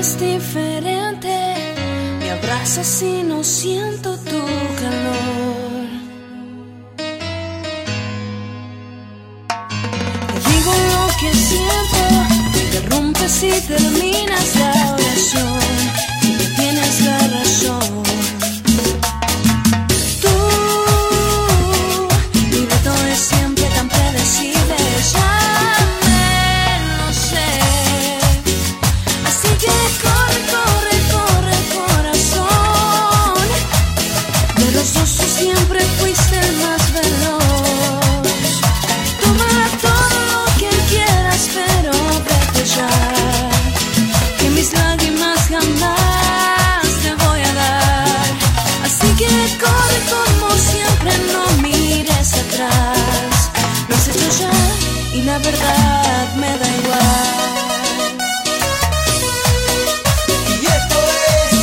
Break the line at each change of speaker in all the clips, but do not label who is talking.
es diferente. Me abrazas y no siento tu calor. Te digo lo que siento, te interrumpes y terminas la oración. Y que tienes la razón. Tú, mi reto es siempre tan predecible. Ya me lo sé. Así que corre, corre, corre, corazón. De los dos siempre fuiste el más veloz. Toma todo lo que quieras, pero vete ya. Que mis lágrimas jamás te voy a dar. Así que corre como siempre, no mires atrás. Lo has hecho ya y la verdad me da igual.
Y esto es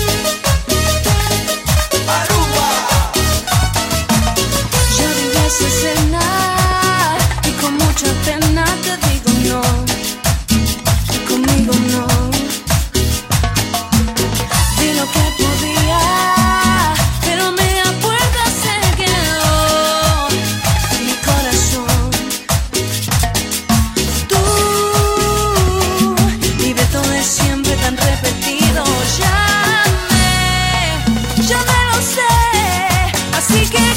Aruba.
Ya viví esa escena y con mucha pena te digo no. Conmigo no. Di lo que podía, pero media puerta se quedó en mi corazón. Tú, mi reto es siempre tan repetido. Ya me lo sé. Así que